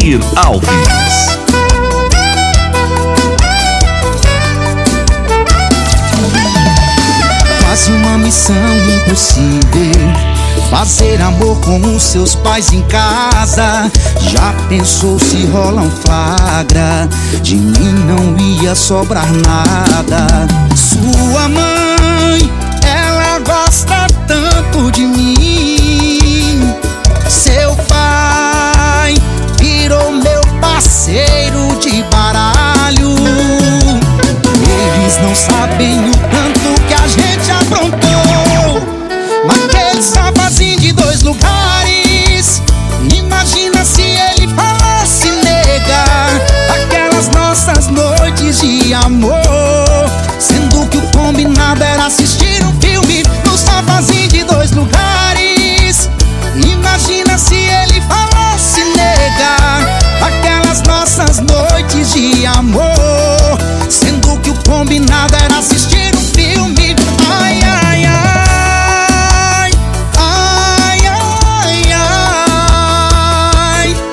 Ademir Alves. Quase uma missão impossível, fazer amor com os seus pais em casa. Já pensou se rola um flagra? De mim não ia sobrar nada. Sua mãe, ela gosta tanto de mim. Seu pai virou meu parceiro de baralho. Eles não sabem o tanto que a gente aprontou naquele sofazinho de 2 lugares. Imagina se ele falasse, nega, aquelas nossas noites de amor, sendo que o combinado era assistir um filme no sofazinho de 2 lugares. Imagina se ele falasse, nega, aquelas nossas noites de amor, sendo que o combinado era assistir um filme. Ai, ai, ai, ai, ai, ai,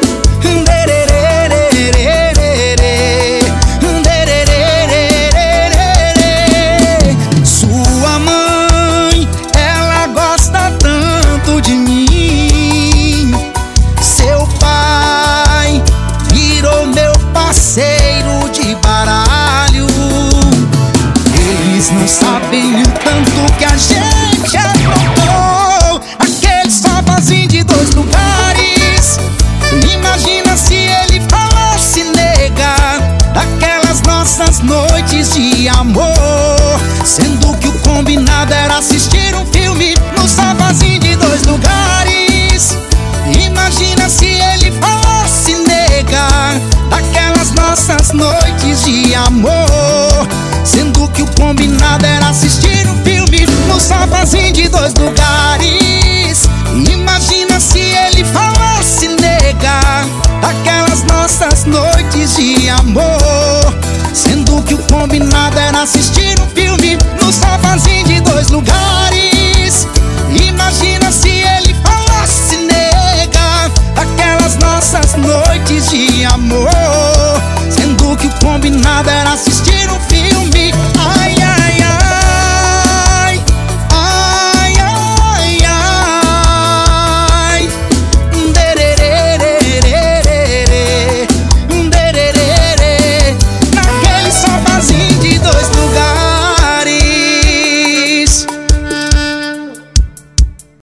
sua mãe, ela gosta tanto de mim. Seu pai virou meu parceiro de baralho. Eles não sabem o tanto que a gente aprontou aquele sofazinho de 2 lugares. Imagina se ele falasse, nega, daquelas nossas noites de amor, sendo que o combinado era assistir um filme no sofazinho de 2 lugares. Imagina se ele falasse, nega, daquelas nossas noites de amor, sendo que o combinado era assistir um filme no sofazinho de 2 lugares. Imagina se ele falasse, nega, daquelas nossas noites de amor, sendo que o combinado era assistir